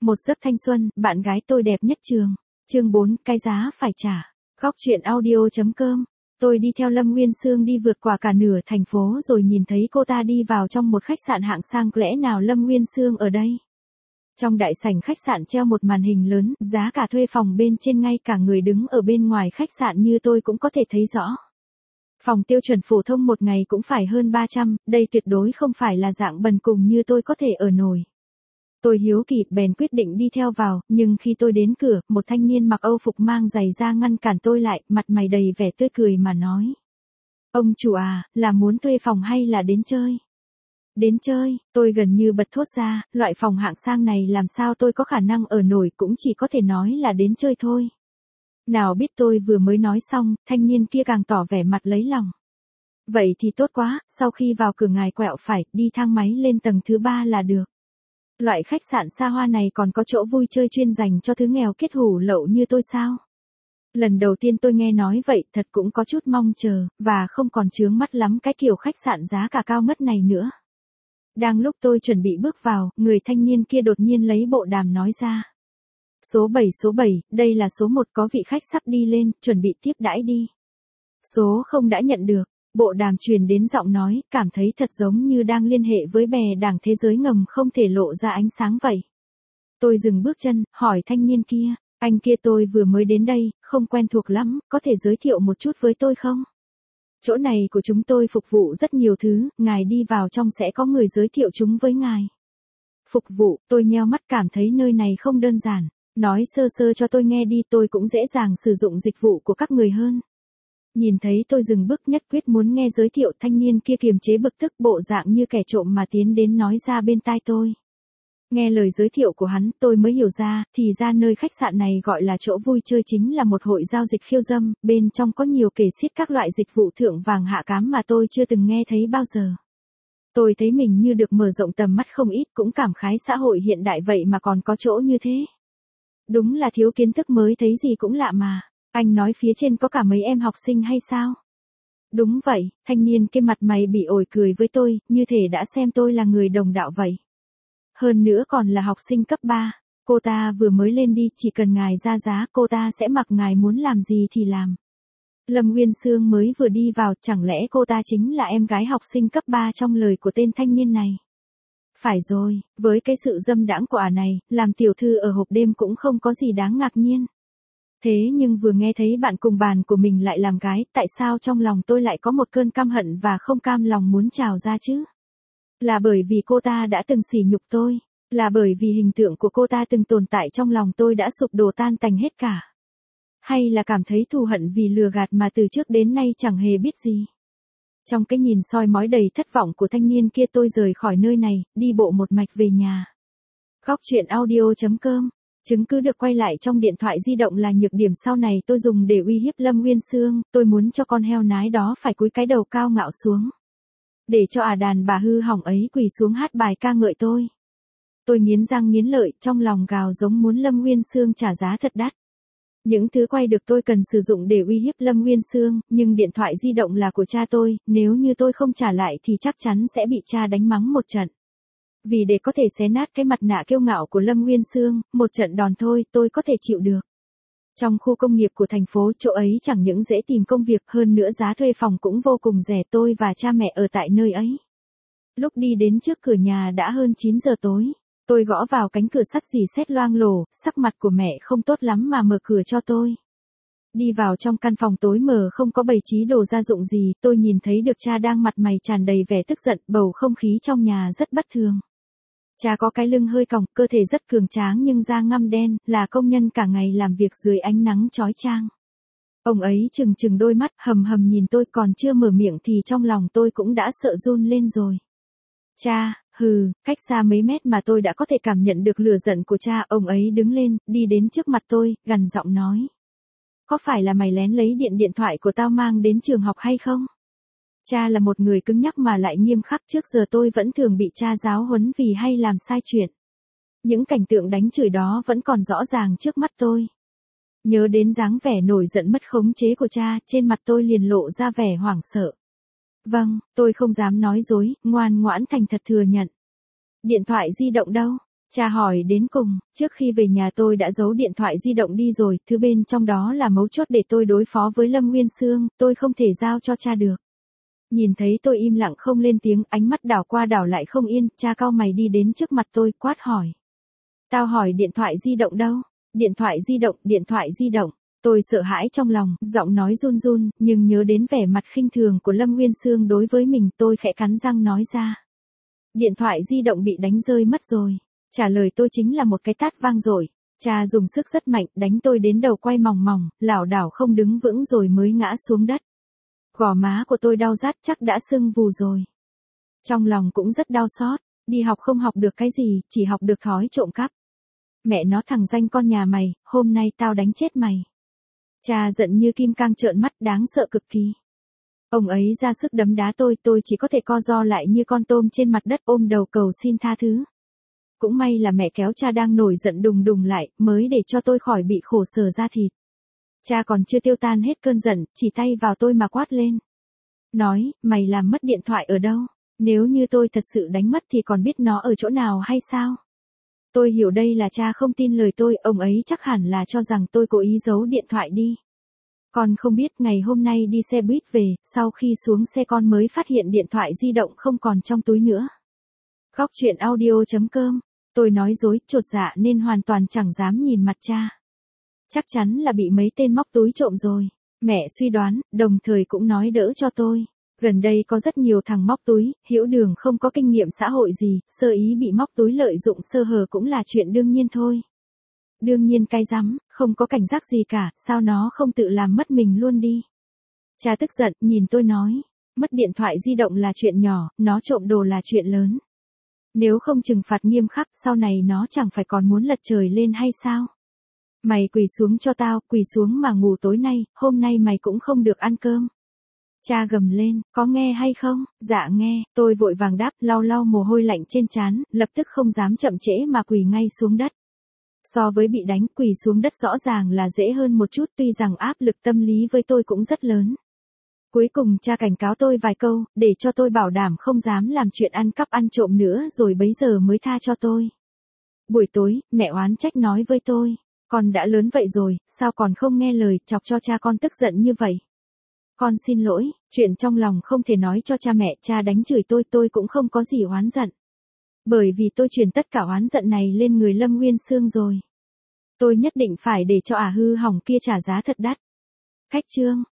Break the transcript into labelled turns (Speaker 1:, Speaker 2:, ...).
Speaker 1: Một giấc thanh xuân, bạn gái tôi đẹp nhất trường. Chương 4, cái giá phải trả. Góc truyện audio.com. Tôi đi theo Lâm Nguyên Sương đi vượt qua cả nửa thành phố rồi nhìn thấy cô ta đi vào trong một khách sạn hạng sang, lẽ nào Lâm Nguyên Sương ở đây? Trong đại sảnh khách sạn treo một màn hình lớn, giá cả thuê phòng bên trên, ngay cả người đứng ở bên ngoài khách sạn như tôi cũng có thể thấy rõ. Phòng tiêu chuẩn phổ thông một ngày cũng phải hơn 300, đây tuyệt đối không phải là dạng bần cùng như tôi có thể ở nổi. Tôi hiếu kỳ bèn quyết định đi theo vào, nhưng khi tôi đến cửa, một thanh niên mặc Âu phục mang giày da ngăn cản tôi lại, mặt mày đầy vẻ tươi cười mà nói. Ông chủ à, là muốn thuê phòng hay là đến chơi? Đến chơi, tôi gần như bật thốt ra, loại phòng hạng sang này làm sao tôi có khả năng ở nổi, cũng chỉ có thể nói là đến chơi thôi. Nào biết tôi vừa mới nói xong, thanh niên kia càng tỏ vẻ mặt lấy lòng. Vậy thì tốt quá, sau khi vào cửa ngài quẹo phải, đi thang máy lên tầng thứ 3 là được. Loại khách sạn xa hoa này còn có chỗ vui chơi chuyên dành cho thứ nghèo kết hủ lậu như tôi sao? Lần đầu tiên tôi nghe nói vậy, thật cũng có chút mong chờ, và không còn chướng mắt lắm cái kiểu khách sạn giá cả cao ngất này nữa. Đang lúc tôi chuẩn bị bước vào, người thanh niên kia đột nhiên lấy bộ đàm nói ra. Số 7, đây là số 1, có vị khách sắp đi lên, chuẩn bị tiếp đãi đi. Số 0 đã nhận được. Bộ đàm truyền đến giọng nói, cảm thấy thật giống như đang liên hệ với bè đảng thế giới ngầm không thể lộ ra ánh sáng vậy. Tôi dừng bước chân, hỏi thanh niên kia, anh kia tôi vừa mới đến đây, không quen thuộc lắm, có thể giới thiệu một chút với tôi không? Chỗ này của chúng tôi phục vụ rất nhiều thứ, ngài đi vào trong sẽ có người giới thiệu chúng với ngài. Phục vụ, tôi nheo mắt cảm thấy nơi này không đơn giản, nói sơ sơ cho tôi nghe đi, tôi cũng dễ dàng sử dụng dịch vụ của các người hơn. Nhìn thấy tôi dừng bước nhất quyết muốn nghe giới thiệu, thanh niên kia kiềm chế bực tức, bộ dạng như kẻ trộm mà tiến đến nói ra bên tai tôi. Nghe lời giới thiệu của hắn, tôi mới hiểu ra, thì ra nơi khách sạn này gọi là chỗ vui chơi chính là một hội giao dịch khiêu dâm, bên trong có nhiều kể xiết các loại dịch vụ thượng vàng hạ cám mà tôi chưa từng nghe thấy bao giờ. Tôi thấy mình như được mở rộng tầm mắt không ít, cũng cảm khái xã hội hiện đại vậy mà còn có chỗ như thế. Đúng là thiếu kiến thức mới thấy gì cũng lạ mà. Anh nói phía trên có cả mấy em học sinh hay sao? Đúng vậy, thanh niên kia mặt mày bị ổi cười với tôi, như thể đã xem tôi là người đồng đạo vậy. Hơn nữa còn là học sinh cấp 3, cô ta vừa mới lên đi, chỉ cần ngài ra giá, cô ta sẽ mặc ngài muốn làm gì thì làm. Lâm Nguyên Sương mới vừa đi vào, chẳng lẽ cô ta chính là em gái học sinh cấp 3 trong lời của tên thanh niên này? Phải rồi, với cái sự dâm đãng của ả này, làm tiểu thư ở hộp đêm cũng không có gì đáng ngạc nhiên. Thế nhưng vừa nghe thấy bạn cùng bàn của mình lại làm gái, tại sao trong lòng tôi lại có một cơn căm hận và không cam lòng muốn trào ra chứ? Là bởi vì cô ta đã từng sỉ nhục tôi, là bởi vì hình tượng của cô ta từng tồn tại trong lòng tôi đã sụp đổ tan tành hết cả. Hay là cảm thấy thù hận vì lừa gạt mà từ trước đến nay chẳng hề biết gì? Trong cái nhìn soi mói đầy thất vọng của thanh niên kia, tôi rời khỏi nơi này, đi bộ một mạch về nhà. Góc truyện audio.com. Chứng cứ được quay lại trong điện thoại di động là nhược điểm sau này tôi dùng để uy hiếp Lâm Nguyên Sương, tôi muốn cho con heo nái đó phải cúi cái đầu cao ngạo xuống. Để cho đàn bà hư hỏng ấy quỳ xuống hát bài ca ngợi tôi. Tôi nghiến răng nghiến lợi, trong lòng gào giống muốn Lâm Nguyên Sương trả giá thật đắt. Những thứ quay được tôi cần sử dụng để uy hiếp Lâm Nguyên Sương, nhưng điện thoại di động là của cha tôi, nếu như tôi không trả lại thì chắc chắn sẽ bị cha đánh mắng một trận. Vì để có thể xé nát cái mặt nạ kiêu ngạo của Lâm Nguyên Sương, một trận đòn thôi, tôi có thể chịu được. Trong khu công nghiệp của thành phố, chỗ ấy chẳng những dễ tìm công việc, hơn nữa giá thuê phòng cũng vô cùng rẻ, tôi và cha mẹ ở tại nơi ấy. Lúc đi đến trước cửa nhà đã hơn 9 giờ tối. Tôi gõ vào cánh cửa sắt rỉ sét loang lổ, sắc mặt của mẹ không tốt lắm mà mở cửa cho tôi. Đi vào trong căn phòng tối mờ không có bày trí đồ gia dụng gì, tôi nhìn thấy được cha đang mặt mày tràn đầy vẻ tức giận, bầu không khí trong nhà rất bất thường. Cha có cái lưng hơi còng, cơ thể rất cường tráng nhưng da ngăm đen, là công nhân cả ngày làm việc dưới ánh nắng chói chang. Ông ấy trừng đôi mắt, hầm hầm nhìn tôi, còn chưa mở miệng thì trong lòng tôi cũng đã sợ run lên rồi. Cha, cách xa mấy mét mà tôi đã có thể cảm nhận được lửa giận của cha. Ông ấy đứng lên, đi đến trước mặt tôi, gằn giọng nói. Có phải là mày lén lấy điện thoại của tao mang đến trường học hay không? Cha là một người cứng nhắc mà lại nghiêm khắc, trước giờ tôi vẫn thường bị cha giáo huấn vì hay làm sai chuyện. Những cảnh tượng đánh chửi đó vẫn còn rõ ràng trước mắt tôi. Nhớ đến dáng vẻ nổi giận mất khống chế của cha, trên mặt tôi liền lộ ra vẻ hoảng sợ. Vâng, tôi không dám nói dối, ngoan ngoãn thành thật thừa nhận. Điện thoại di động đâu? Cha hỏi đến cùng, trước khi về nhà tôi đã giấu điện thoại di động đi rồi, thứ bên trong đó là mấu chốt để tôi đối phó với Lâm Nguyên Xương, tôi không thể giao cho cha được. Nhìn thấy tôi im lặng không lên tiếng, ánh mắt đảo qua đảo lại không yên, cha cau mày đi đến trước mặt tôi, quát hỏi. Tao hỏi điện thoại di động đâu? Điện thoại di động. Tôi sợ hãi trong lòng, giọng nói run run, nhưng nhớ đến vẻ mặt khinh thường của Lâm Nguyên Xương đối với mình, tôi khẽ cắn răng nói ra. Điện thoại di động bị đánh rơi mất rồi. Trả lời tôi chính là một cái tát vang dội. Cha dùng sức rất mạnh, đánh tôi đến đầu quay mòng mòng, lảo đảo không đứng vững rồi mới ngã xuống đất. Gò má của tôi đau rát, chắc đã sưng vù rồi. Trong lòng cũng rất đau xót, đi học không học được cái gì, chỉ học được thói trộm cắp. Mẹ nó thằng danh con nhà mày, hôm nay tao đánh chết mày. Cha giận như kim cang trợn mắt, đáng sợ cực kỳ. Ông ấy ra sức đấm đá tôi chỉ có thể co ro lại như con tôm trên mặt đất ôm đầu cầu xin tha thứ. Cũng may là mẹ kéo cha đang nổi giận đùng đùng lại, mới để cho tôi khỏi bị khổ sở da thịt. Cha còn chưa tiêu tan hết cơn giận, chỉ tay vào tôi mà quát lên. Nói, mày làm mất điện thoại ở đâu? Nếu như tôi thật sự đánh mất thì còn biết nó ở chỗ nào hay sao? Tôi hiểu đây là cha không tin lời tôi, ông ấy chắc hẳn là cho rằng tôi cố ý giấu điện thoại đi. Con không biết ngày hôm nay đi xe buýt về, sau khi xuống xe con mới phát hiện điện thoại di động không còn trong túi nữa. Góc truyện audio.com. Tôi nói dối, chột dạ nên hoàn toàn chẳng dám nhìn mặt cha. Chắc chắn là bị mấy tên móc túi trộm rồi. Mẹ suy đoán, đồng thời cũng nói đỡ cho tôi. Gần đây có rất nhiều thằng móc túi, Hiểu Đường không có kinh nghiệm xã hội gì, sơ ý bị móc túi lợi dụng sơ hở cũng là chuyện đương nhiên thôi. Đương nhiên cái rắm, không có cảnh giác gì cả, sao nó không tự làm mất mình luôn đi. Cha tức giận, nhìn tôi nói, mất điện thoại di động là chuyện nhỏ, nó trộm đồ là chuyện lớn. Nếu không trừng phạt nghiêm khắc, sau này nó chẳng phải còn muốn lật trời lên hay sao? Mày quỳ xuống cho tao, quỳ xuống mà ngủ tối nay, hôm nay mày cũng không được ăn cơm. Cha gầm lên, có nghe hay không? Dạ nghe, tôi vội vàng đáp, lau lau mồ hôi lạnh trên trán, lập tức không dám chậm trễ mà quỳ ngay xuống đất. So với bị đánh, quỳ xuống đất rõ ràng là dễ hơn một chút, tuy rằng áp lực tâm lý với tôi cũng rất lớn. Cuối cùng cha cảnh cáo tôi vài câu, để cho tôi bảo đảm không dám làm chuyện ăn cắp ăn trộm nữa rồi bấy giờ mới tha cho tôi. Buổi tối, mẹ oán trách nói với tôi, con đã lớn vậy rồi, sao còn không nghe lời, chọc cho cha con tức giận như vậy. Con xin lỗi, chuyện trong lòng không thể nói cho cha mẹ, cha đánh chửi tôi cũng không có gì oán giận. Bởi vì tôi chuyển tất cả oán giận này lên người Lâm Nguyên Xương rồi. Tôi nhất định phải để cho hư hỏng kia trả giá thật đắt. Cách chương.